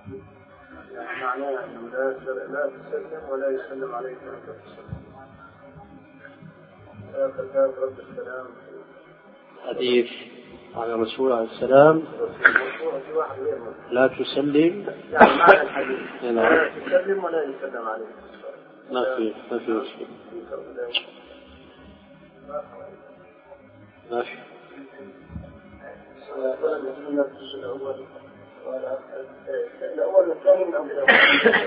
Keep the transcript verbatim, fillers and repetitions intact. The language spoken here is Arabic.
يعني معناه أنه لا لا تسلم ولا يسلم عليك وأنت تسلم. آخر رد السلام حديث عن الرسول عليه السلام لا تسلم، يعني معنى الحديث لا تسلم ولا يسلم عليك. ما في ما في مشكلة، ما في. الأول والثاني من أول